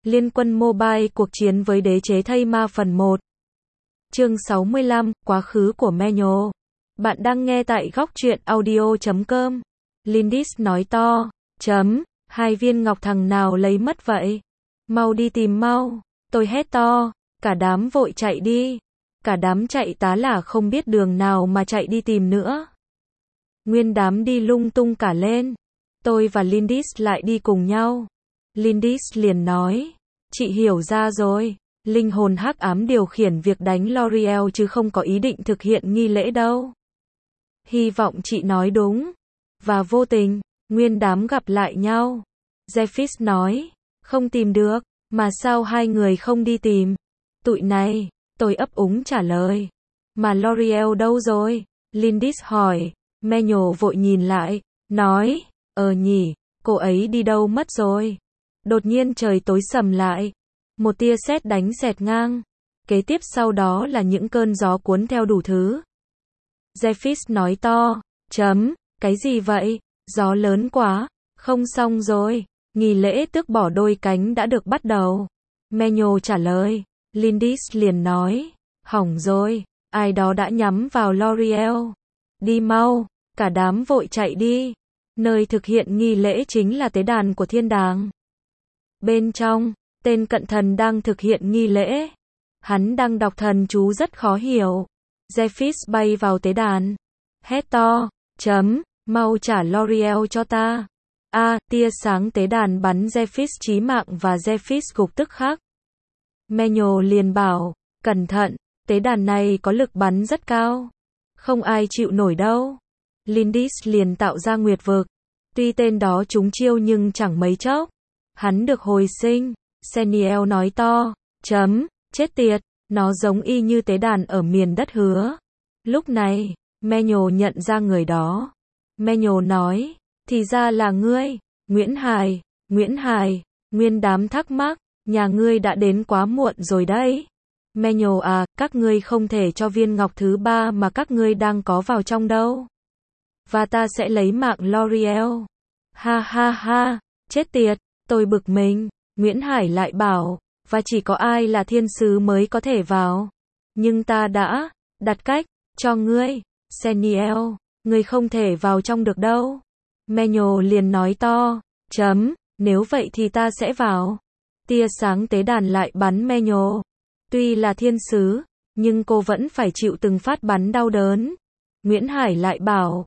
Liên quân mobile cuộc chiến với đế chế thây ma phần 1. Chương 65, quá khứ của Menyo. Bạn đang nghe tại góc truyện audio.com. Lindis nói to. Hai viên ngọc thằng nào lấy mất vậy? Mau đi tìm mau. Tôi hét to. Cả đám vội chạy đi. Cả đám chạy tá là không biết đường nào mà chạy đi tìm nữa. Nguyên đám đi lung tung cả lên. Tôi và Lindis lại đi cùng nhau. Lindis liền nói. Chị hiểu ra rồi. Linh hồn hắc ám điều khiển việc đánh L'Oreal chứ không có ý định thực hiện nghi lễ đâu. Hy vọng chị nói đúng. Và vô tình, nguyên đám gặp lại nhau. Zephys nói. Không tìm được. Mà sao hai người không đi tìm? Tụi này. Tôi ấp úng trả lời. Mà L'Oreal đâu rồi? Lindis hỏi. Menyo vội nhìn lại. Nói. Nhỉ. Cô ấy đi đâu mất rồi? Đột nhiên trời tối sầm lại. Một tia sét đánh xẹt ngang. Kế tiếp sau đó là những cơn gió cuốn theo đủ thứ. Zephys nói to. Cái gì vậy? Gió lớn quá. Không xong rồi. Nghi lễ tước bỏ đôi cánh đã được bắt đầu. Menyo trả lời. Lindis liền nói. Hỏng rồi. Ai đó đã nhắm vào L'Oreal. Đi mau. Cả đám vội chạy đi. Nơi thực hiện nghi lễ chính là tế đàn của thiên đàng. Bên trong, tên cận thần đang thực hiện nghi lễ. Hắn đang đọc thần chú rất khó hiểu. Zephys bay vào tế đàn. Hét to. Mau trả L'Oreal cho ta. Tia sáng tế đàn bắn Zephys chí mạng và Zephys gục tức khắc. Menyo liền bảo. Cẩn thận, tế đàn này có lực bắn rất cao. Không ai chịu nổi đâu. Lindis liền tạo ra nguyệt vực. Tuy tên đó trúng chiêu nhưng chẳng mấy chốc. Hắn được hồi sinh. Seniel nói to. Chết tiệt, nó giống y như tế đàn ở miền đất hứa. Lúc này, Menyo nhận ra người đó. Menyo nói. Thì ra là ngươi, Nguyễn Hải. Nguyên đám thắc mắc. Nhà ngươi đã đến quá muộn rồi đấy. Menyo các ngươi không thể cho viên ngọc thứ 3 mà các ngươi đang có vào trong đâu. Và ta sẽ lấy mạng L'Oreal. Ha, chết tiệt, tôi bực mình. Nguyễn Hải lại bảo, và chỉ có ai là thiên sứ mới có thể vào. Nhưng ta đã đặt cách cho ngươi, Seniel, ngươi không thể vào trong được đâu. Menyo liền nói to. Nếu vậy thì ta sẽ vào. Tia sáng tế đàn lại bắn Menyo. Tuy là thiên sứ, nhưng cô vẫn phải chịu từng phát bắn đau đớn. Nguyễn Hải lại bảo.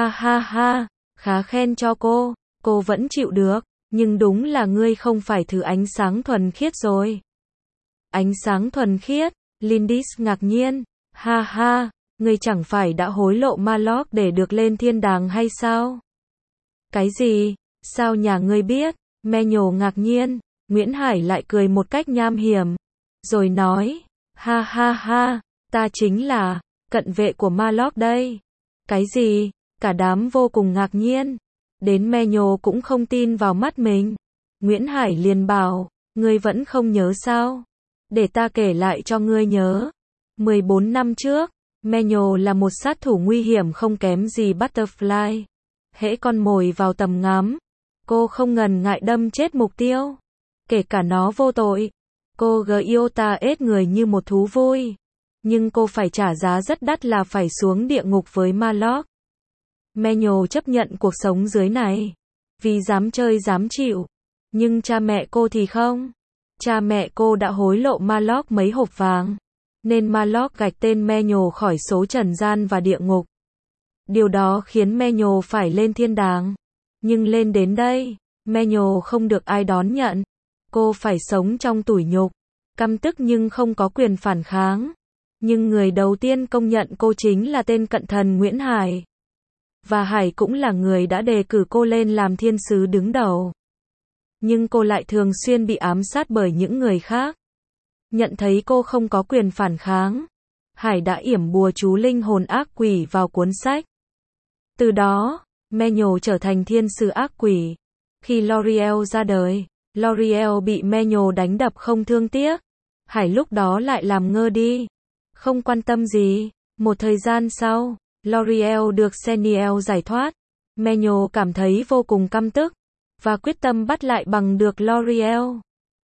Ha, khá khen cho cô vẫn chịu được, nhưng đúng là ngươi không phải thứ ánh sáng thuần khiết rồi. Ánh sáng thuần khiết? Lindis ngạc nhiên. Ha, ngươi chẳng phải đã hối lộ Malok để được lên thiên đàng hay sao? Cái gì? Sao nhà ngươi biết? Menyo ngạc nhiên. Nguyễn Hải lại cười một cách nham hiểm. Rồi nói. Ha, ta chính là cận vệ của Malok đây. Cái gì? Cả đám vô cùng ngạc nhiên. Đến Menyo cũng không tin vào mắt mình. Nguyễn Hải liền bảo. Ngươi vẫn không nhớ sao? Để ta kể lại cho ngươi nhớ. 14 năm trước, Menyo là một sát thủ nguy hiểm không kém gì Butterfly. Hễ con mồi vào tầm ngắm, cô không ngần ngại đâm chết mục tiêu. Kể cả nó vô tội. Cô Giota ết người như một thú vui. Nhưng cô phải trả giá rất đắt là phải xuống địa ngục với Malok. Menyo chấp nhận cuộc sống dưới này. Vì dám chơi dám chịu. Nhưng cha mẹ cô thì không. Cha mẹ cô đã hối lộ Malok mấy hộp vàng. Nên Malok gạch tên Menyo khỏi số trần gian và địa ngục. Điều đó khiến Menyo phải lên thiên đàng. Nhưng lên đến đây, Menyo không được ai đón nhận. Cô phải sống trong tủi nhục. Căm tức nhưng không có quyền phản kháng. Nhưng người đầu tiên công nhận cô chính là tên cận thần Nguyễn Hải. Và Hải cũng là người đã đề cử cô lên làm thiên sứ đứng đầu. Nhưng cô lại thường xuyên bị ám sát bởi những người khác. Nhận thấy cô không có quyền phản kháng, Hải đã yểm bùa chú linh hồn ác quỷ vào cuốn sách. Từ đó, Menyo trở thành thiên sứ ác quỷ. Khi L'Oreal ra đời, L'Oreal bị Menyo đánh đập không thương tiếc. Hải lúc đó lại làm ngơ đi. Không quan tâm gì. Một thời gian sau, L'Oreal được Seniel giải thoát. Menyo cảm thấy vô cùng căm tức. Và quyết tâm bắt lại bằng được L'Oreal.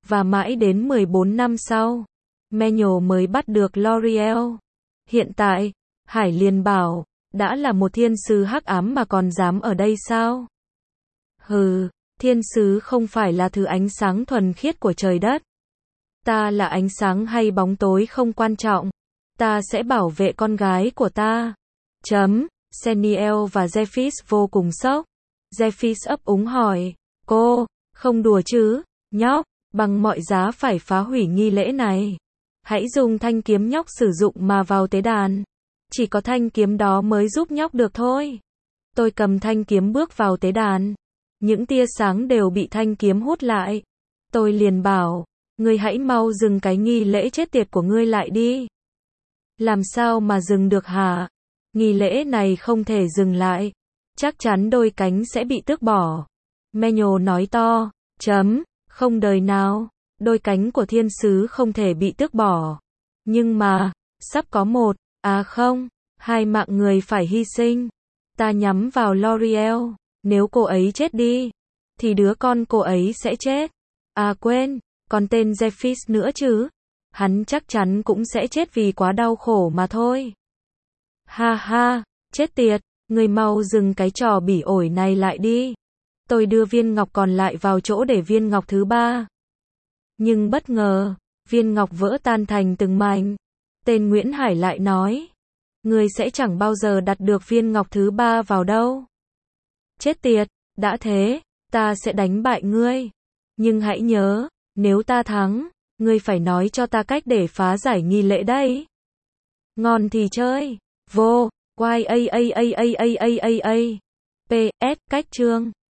Và mãi đến 14 năm sau, Manuel mới bắt được L'Oreal. Hiện tại, Hải liền bảo, đã là một thiên sứ hắc ám mà còn dám ở đây sao? Hừ, thiên sứ không phải là thứ ánh sáng thuần khiết của trời đất. Ta là ánh sáng hay bóng tối không quan trọng. Ta sẽ bảo vệ con gái của ta. Seniel và Zephys vô cùng sốc. Zephys ấp úng hỏi, cô, không đùa chứ, nhóc, bằng mọi giá phải phá hủy nghi lễ này. Hãy dùng thanh kiếm nhóc sử dụng mà vào tế đàn. Chỉ có thanh kiếm đó mới giúp nhóc được thôi. Tôi cầm thanh kiếm bước vào tế đàn. Những tia sáng đều bị thanh kiếm hút lại. Tôi liền bảo, ngươi hãy mau dừng cái nghi lễ chết tiệt của ngươi lại đi. Làm sao mà dừng được hả? Nghi lễ này không thể dừng lại. Chắc chắn đôi cánh sẽ bị tước bỏ. Manuel nói to, không đời nào, đôi cánh của thiên sứ không thể bị tước bỏ. Nhưng mà, sắp có một, hai mạng người phải hy sinh. Ta nhắm vào L'Oreal, nếu cô ấy chết đi, thì đứa con cô ấy sẽ chết. Quên, còn tên Zephys nữa chứ. Hắn chắc chắn cũng sẽ chết vì quá đau khổ mà thôi. Ha ha, chết tiệt, người mau dừng cái trò bỉ ổi này lại đi. Tôi đưa viên ngọc còn lại vào chỗ để viên ngọc thứ ba. Nhưng bất ngờ, viên ngọc vỡ tan thành từng mảnh. Tên Nguyễn Hải lại nói, ngươi sẽ chẳng bao giờ đặt được viên ngọc thứ ba vào đâu. Chết tiệt, đã thế, ta sẽ đánh bại ngươi. Nhưng hãy nhớ, nếu ta thắng, ngươi phải nói cho ta cách để phá giải nghi lễ đấy. Ngon thì chơi. Vô, PS, cách chương